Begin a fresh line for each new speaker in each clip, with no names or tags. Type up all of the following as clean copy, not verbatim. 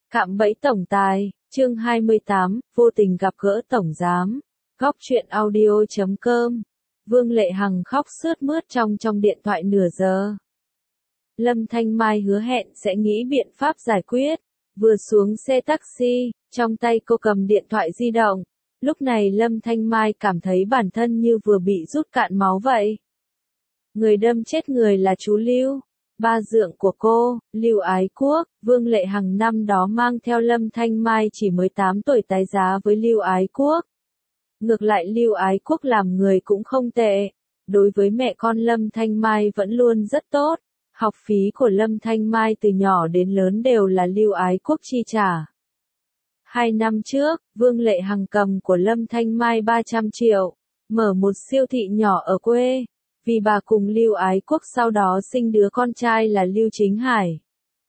Cạm bẫy tổng tài, chương 28, vô tình gặp gỡ tổng giám. Góc truyện audio.com. Vương Lệ Hằng khóc sướt mướt trong điện thoại nửa giờ. Lâm Thanh Mai hứa hẹn sẽ nghĩ biện pháp giải quyết. Vừa xuống xe taxi, trong tay cô cầm điện thoại di động. Lúc này Lâm Thanh Mai cảm thấy bản thân như vừa bị rút cạn máu vậy. Người đâm chết người là chú Lưu. Ba dượng của cô, Lưu Ái Quốc. Vương Lệ Hằng năm đó mang theo Lâm Thanh Mai chỉ mới 8 tuổi tái giá với Lưu Ái Quốc. Ngược lại Lưu Ái Quốc làm người cũng không tệ. Đối với mẹ con Lâm Thanh Mai vẫn luôn rất tốt. Học phí của Lâm Thanh Mai từ nhỏ đến lớn đều là Lưu Ái Quốc chi trả. 2 năm trước, Vương Lệ Hằng cầm của Lâm Thanh Mai 300 triệu, mở một siêu thị nhỏ ở quê. Vì bà cùng Lưu Ái Quốc sau đó sinh đứa con trai là Lưu Chính Hải.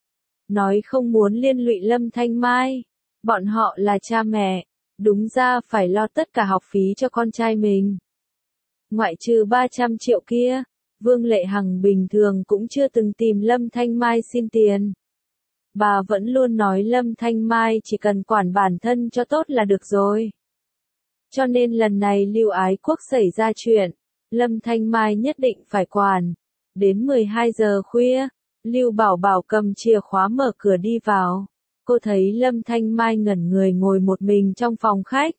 Nói không muốn liên lụy Lâm Thanh Mai. Bọn họ là cha mẹ, đúng ra phải lo tất cả học phí cho con trai mình. Ngoại trừ 300 triệu kia, Vương Lệ Hằng bình thường cũng chưa từng tìm Lâm Thanh Mai xin tiền. Bà vẫn luôn nói Lâm Thanh Mai chỉ cần quản bản thân cho tốt là được rồi. Cho nên lần này Lưu Ái Quốc xảy ra chuyện, Lâm Thanh Mai nhất định phải quản. Đến 12 giờ khuya, Lưu Bảo Bảo cầm chìa khóa mở cửa đi vào. Cô thấy Lâm Thanh Mai ngẩn người ngồi một mình trong phòng khách.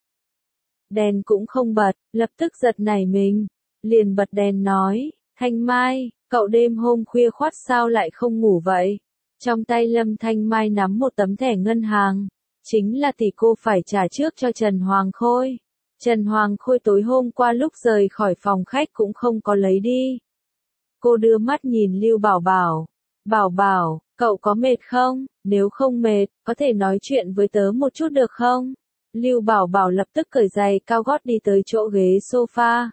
Đèn cũng không bật, lập tức giật nảy mình. Liền bật đèn nói, Thanh Mai, cậu đêm hôm khuya khoắt sao lại không ngủ vậy? Trong tay Lâm Thanh Mai nắm một tấm thẻ ngân hàng. Chính là tỷ cô phải trả trước cho Trần Hoàng Khôi. Trần Hoàng Khôi tối hôm qua lúc rời khỏi phòng khách cũng không có lấy đi. Cô đưa mắt nhìn Lưu Bảo Bảo. Bảo Bảo, cậu có mệt không? Nếu không mệt, có thể nói chuyện với tớ một chút được không? Lưu Bảo Bảo lập tức cởi giày cao gót đi tới chỗ ghế sofa.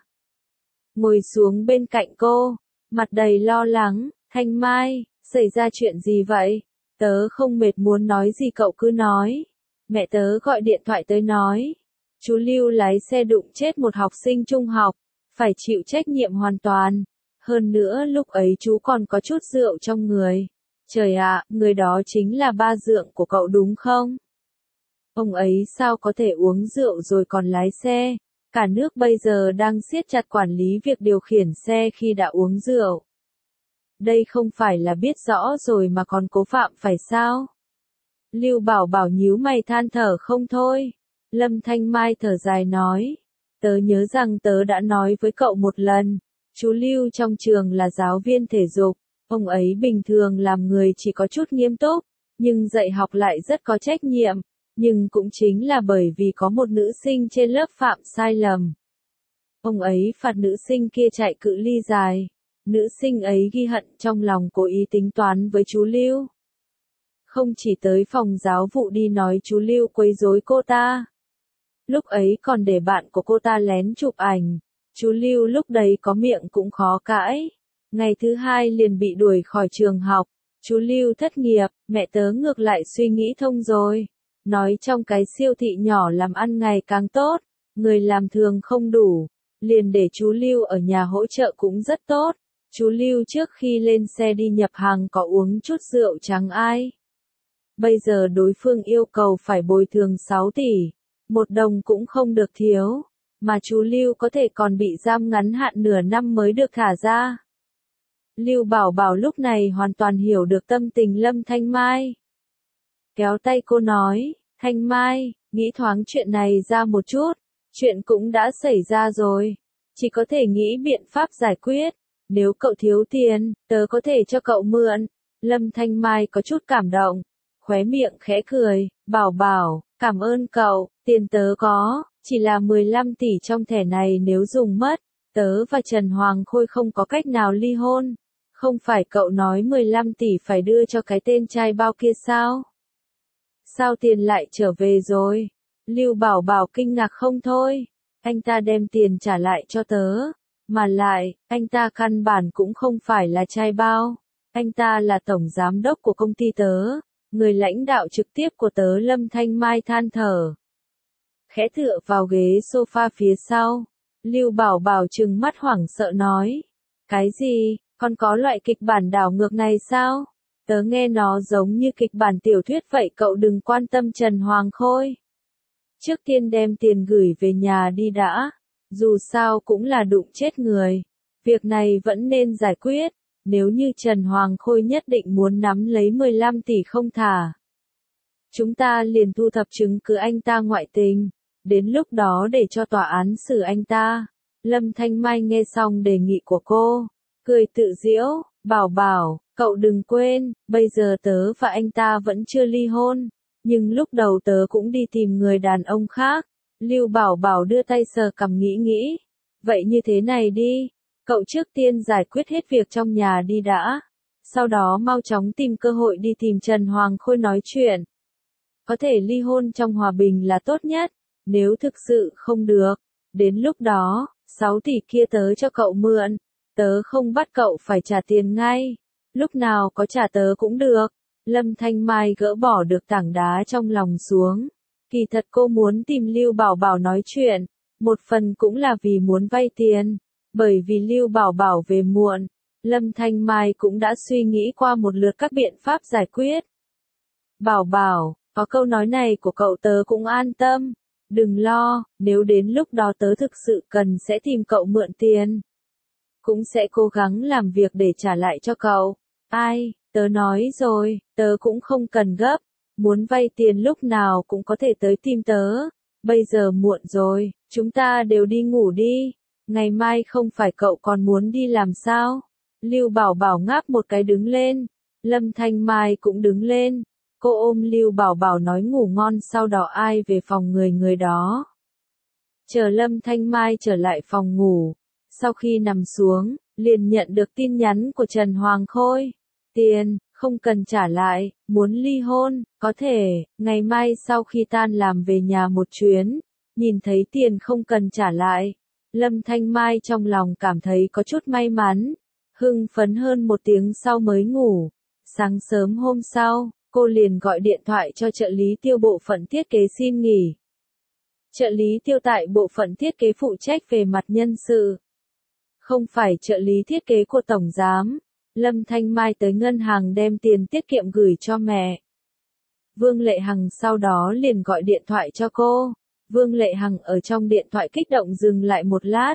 Ngồi xuống bên cạnh cô, mặt đầy lo lắng. Thanh Mai, xảy ra chuyện gì vậy? Tớ không mệt muốn nói gì cậu cứ nói. Mẹ tớ gọi điện thoại tới nói. Chú Lưu lái xe đụng chết một học sinh trung học, phải chịu trách nhiệm hoàn toàn. Hơn nữa lúc ấy chú còn có chút rượu trong người. Trời ạ, người đó chính là ba dượng của cậu đúng không? Ông ấy sao có thể uống rượu rồi còn lái xe? Cả nước bây giờ đang siết chặt quản lý việc điều khiển xe khi đã uống rượu. Đây không phải là biết rõ rồi mà còn cố phạm phải sao? Lưu Bảo Bảo nhíu mày than thở không thôi. Lâm Thanh Mai thở dài nói, tớ nhớ rằng tớ đã nói với cậu một lần, chú Lưu trong trường là giáo viên thể dục, ông ấy bình thường làm người chỉ có chút nghiêm túc, nhưng dạy học lại rất có trách nhiệm, nhưng cũng chính là bởi vì có một nữ sinh trên lớp phạm sai lầm. Ông ấy phạt nữ sinh kia chạy cự ly dài, nữ sinh ấy ghi hận trong lòng cố ý tính toán với chú Lưu. Không chỉ tới phòng giáo vụ đi nói chú Lưu quấy rối cô ta. Lúc ấy còn để bạn của cô ta lén chụp ảnh. Chú Lưu lúc đấy có miệng cũng khó cãi. Ngày thứ hai liền bị đuổi khỏi trường học. Chú Lưu thất nghiệp, mẹ tớ ngược lại suy nghĩ thông rồi. Nói trong cái siêu thị nhỏ làm ăn ngày càng tốt, người làm thường không đủ. Liền để chú Lưu ở nhà hỗ trợ cũng rất tốt. Chú Lưu trước khi lên xe đi nhập hàng có uống chút rượu trắng ai. Bây giờ đối phương yêu cầu phải bồi thường 6 tỷ. 1 đồng cũng không được thiếu, mà chú Lưu có thể còn bị giam ngắn hạn nửa năm mới được thả ra. Lưu Bảo Bảo lúc này hoàn toàn hiểu được tâm tình Lâm Thanh Mai. Kéo tay cô nói, Thanh Mai, nghĩ thoáng chuyện này ra một chút, chuyện cũng đã xảy ra rồi, chỉ có thể nghĩ biện pháp giải quyết, nếu cậu thiếu tiền, tớ có thể cho cậu mượn. Lâm Thanh Mai có chút cảm động, khóe miệng khẽ cười, Bảo Bảo, cảm ơn cậu, tiền tớ có, chỉ là 15 tỷ trong thẻ này nếu dùng mất, tớ và Trần Hoàng Khôi không có cách nào ly hôn. Không phải cậu nói 15 tỷ phải đưa cho cái tên trai bao kia sao? Sao tiền lại trở về rồi? Lưu Bảo Bảo kinh ngạc không thôi. Anh ta đem tiền trả lại cho tớ. Mà lại, anh ta căn bản cũng không phải là trai bao. Anh ta là tổng giám đốc của công ty tớ. Người lãnh đạo trực tiếp của tớ. Lâm Thanh Mai than thở. Khẽ tựa vào ghế sofa phía sau. Lưu Bảo Bảo trừng mắt hoảng sợ nói. Cái gì, con có loại kịch bản đảo ngược này sao? Tớ nghe nó giống như kịch bản tiểu thuyết vậy, cậu đừng quan tâm Trần Hoàng Khôi. Trước tiên đem tiền gửi về nhà đi đã, dù sao cũng là đụng chết người. Việc này vẫn nên giải quyết, nếu như Trần Hoàng Khôi nhất định muốn nắm lấy 15 tỷ không thả. Chúng ta liền thu thập chứng cứ anh ta ngoại tình, đến lúc đó để cho tòa án xử anh ta. Lâm Thanh Mai nghe xong đề nghị của cô, cười tự giễu, bảo, cậu đừng quên, bây giờ tớ và anh ta vẫn chưa ly hôn, nhưng lúc đầu tớ cũng đi tìm người đàn ông khác. Lưu Bảo đưa tay sờ cằm nghĩ, vậy như thế này đi, cậu trước tiên giải quyết hết việc trong nhà đi đã, sau đó mau chóng tìm cơ hội đi tìm Trần Hoàng Khôi nói chuyện. Có thể ly hôn trong hòa bình là tốt nhất, nếu thực sự không được, đến lúc đó, 6 tỷ kia tớ cho cậu mượn, tớ không bắt cậu phải trả tiền ngay, lúc nào có trả tớ cũng được. Lâm Thanh Mai gỡ bỏ được tảng đá trong lòng xuống. Kỳ thật cô muốn tìm Lưu Bảo nói chuyện, một phần cũng là vì muốn vay tiền, bởi vì Lưu Bảo về muộn, Lâm Thanh Mai cũng đã suy nghĩ qua một lượt các biện pháp giải quyết. Bảo, có câu nói này của cậu tớ cũng an tâm, đừng lo, nếu đến lúc đó tớ thực sự cần sẽ tìm cậu mượn tiền. Cũng sẽ cố gắng làm việc để trả lại cho cậu. Ai, tớ nói rồi, tớ cũng không cần gấp, muốn vay tiền lúc nào cũng có thể tới tìm tớ. Bây giờ muộn rồi, chúng ta đều đi ngủ đi, ngày mai không phải cậu còn muốn đi làm sao? Lưu Bảo ngáp một cái đứng lên, Lâm Thanh Mai cũng đứng lên, cô ôm Lưu Bảo nói ngủ ngon, sau đó ai về phòng người đó. Chờ Lâm Thanh Mai trở lại phòng ngủ, sau khi nằm xuống, liền nhận được tin nhắn của Trần Hoàng Khôi. Tiền, không cần trả lại, muốn ly hôn, có thể, ngày mai sau khi tan làm về nhà một chuyến, nhìn thấy tiền không cần trả lại. Lâm Thanh Mai trong lòng cảm thấy có chút may mắn, hưng phấn hơn một tiếng sau mới ngủ. Sáng sớm hôm sau, cô liền gọi điện thoại cho trợ lý Tiêu bộ phận thiết kế xin nghỉ. Trợ lý Tiêu tại bộ phận thiết kế phụ trách về mặt nhân sự. Không phải trợ lý thiết kế của tổng giám. Lâm Thanh Mai tới ngân hàng đem tiền tiết kiệm gửi cho mẹ. Vương Lệ Hằng sau đó liền gọi điện thoại cho cô. Vương Lệ Hằng ở trong điện thoại kích động dừng lại một lát.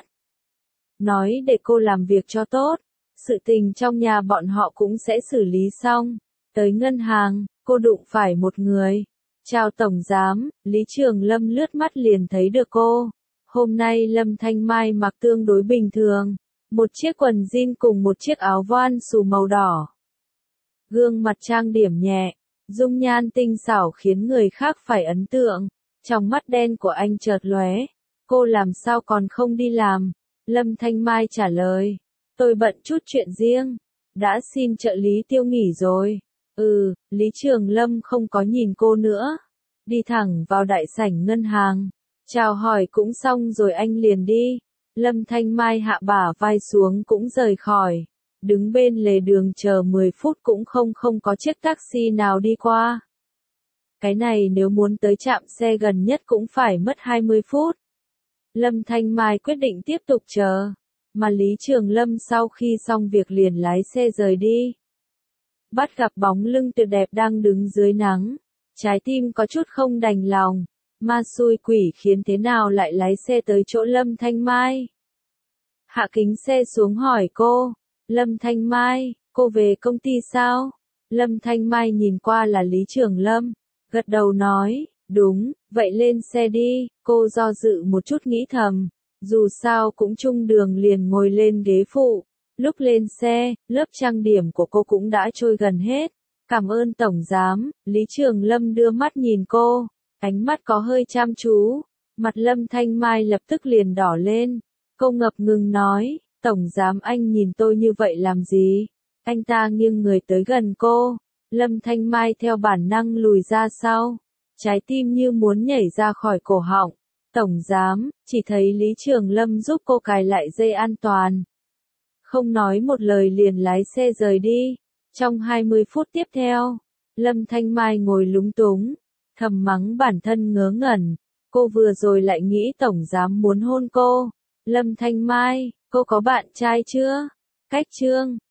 Nói để cô làm việc cho tốt. Sự tình trong nhà bọn họ cũng sẽ xử lý xong. Tới ngân hàng, cô đụng phải một người. Chào tổng giám, Lý Trường Lâm lướt mắt liền thấy được cô. Hôm nay Lâm Thanh Mai mặc tương đối bình thường. Một chiếc quần jean cùng một chiếc áo voan xù màu đỏ. Gương mặt trang điểm nhẹ, dung nhan tinh xảo khiến người khác phải ấn tượng. Trong mắt đen của anh chợt lóe. Cô làm sao còn không đi làm? Lâm Thanh Mai trả lời. Tôi bận chút chuyện riêng. Đã xin trợ lý Tiêu nghỉ rồi. Lý Trường Lâm không có nhìn cô nữa. Đi thẳng vào đại sảnh ngân hàng. Chào hỏi cũng xong rồi anh liền đi. Lâm Thanh Mai hạ bả vai xuống cũng rời khỏi. Đứng bên lề đường chờ 10 phút cũng không có chiếc taxi nào đi qua. Cái này nếu muốn tới trạm xe gần nhất cũng phải mất 20 phút. Lâm Thanh Mai quyết định tiếp tục chờ. Mà Lý Trường Lâm sau khi xong việc liền lái xe rời đi. Bắt gặp bóng lưng tuyệt đẹp đang đứng dưới nắng. Trái tim có chút không đành lòng. Ma xui quỷ khiến thế nào lại lái xe tới chỗ Lâm Thanh Mai. Hạ kính xe xuống hỏi cô. Lâm Thanh Mai, cô về công ty sao? Lâm Thanh Mai nhìn qua là Lý Trường Lâm. Gật đầu nói, đúng, vậy lên xe đi. Cô do dự một chút nghĩ thầm. Dù sao cũng chung đường liền ngồi lên ghế phụ. Lúc lên xe, lớp trang điểm của cô cũng đã trôi gần hết. Cảm ơn tổng giám. Lý Trường Lâm đưa mắt nhìn cô. Ánh mắt có hơi chăm chú. Mặt Lâm Thanh Mai lập tức liền đỏ lên. Cô ngập ngừng nói, tổng giám anh nhìn tôi như vậy làm gì? Anh ta nghiêng người tới gần cô. Lâm Thanh Mai theo bản năng lùi ra sau. Trái tim như muốn nhảy ra khỏi cổ họng. Tổng giám, chỉ thấy Lý Trường Lâm giúp cô cài lại dây an toàn. Không nói một lời liền lái xe rời đi. Trong 20 phút tiếp theo, Lâm Thanh Mai ngồi lúng túng, thầm mắng bản thân ngớ ngẩn. Cô vừa rồi lại nghĩ tổng giám muốn hôn cô. Lâm Thanh Mai, cô có bạn trai chưa? Cách chương